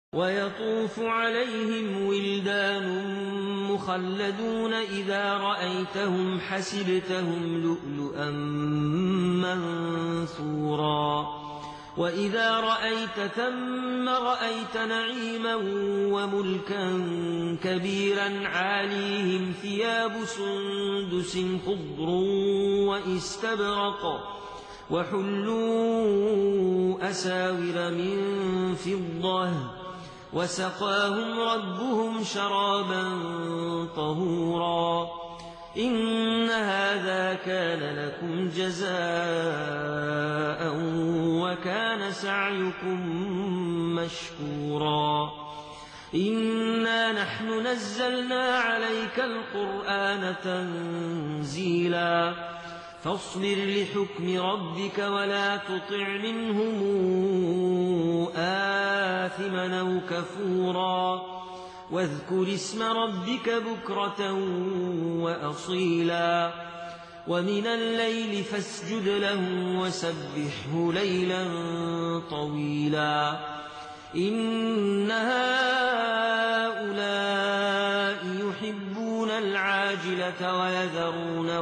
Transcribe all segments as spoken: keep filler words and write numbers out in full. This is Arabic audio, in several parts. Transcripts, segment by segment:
ويطوف عليهم ولدان مخلدون إذا رأيتهم حسبتهم لؤلؤا منثورا وإذا رأيت ثم رأيت نعيما وملكا كبيرا عاليهم ثياب سندس خضر واستبرق وحلوا أساور من فضة وسقاهم ربهم شرابا طهورا إن هذا كان لكم جزاء وكان سعيكم مشكورا إنا نحن نزلنا عليك القرآن تنزيلا فاصبر لحكم ربك ولا تطع منهم آثما أو كفورا واذكر اسم ربك بكرة وأصيلا ومن الليل فاسجد له وسبحه ليلا طويلا إن هؤلاء يحبون العاجلة ويذرون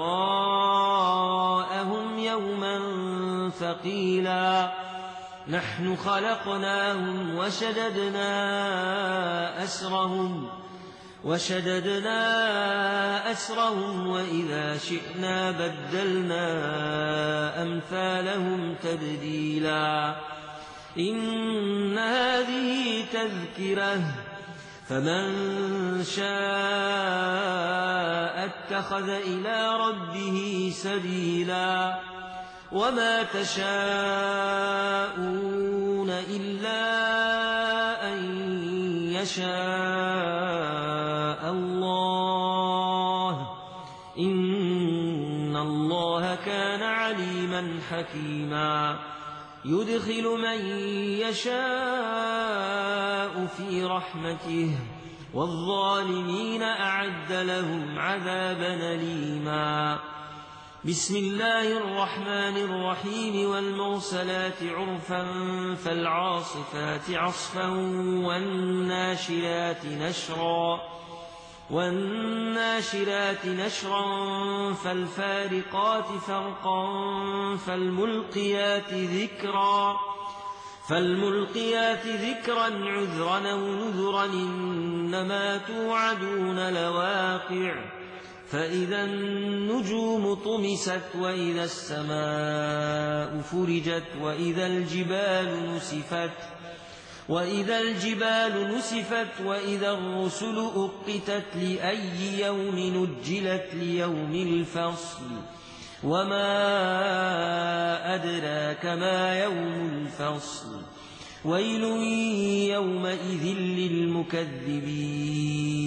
وراءهم يوما ثقيلا نحن خلقناهم وشددنا أسرهم وشددنا أسرهم وإذا شئنا بدلنا أمثالهم تبديلا إن هذه تذكرة فمن شاء اتخذ إلى ربه سبيلا وما تشاءون إلا أن يشاء الله إن الله كان عليما حكيما يدخل من يشاء في رحمته والظالمين أعد لهم عذابا أليما بسم الله الرحمن الرحيم والمرسلات عرفا فالعاصفات عصفا والناشرات نشرا والناشرات نشرا فالفارقات فرقا فالملقيات ذكرا فالملقيات ذكرا عذرا أو نذرا إنما توعدون لواقع فإذا النجوم طمست وإذا السماء فرجت وإذا الجبال نسفت وإذا الجبال نسفت وإذا الرسل أقتت لأي يوم نجلت ليوم الفصل وما أدراك ما يوم الفصل ويل يومئذ للمكذبين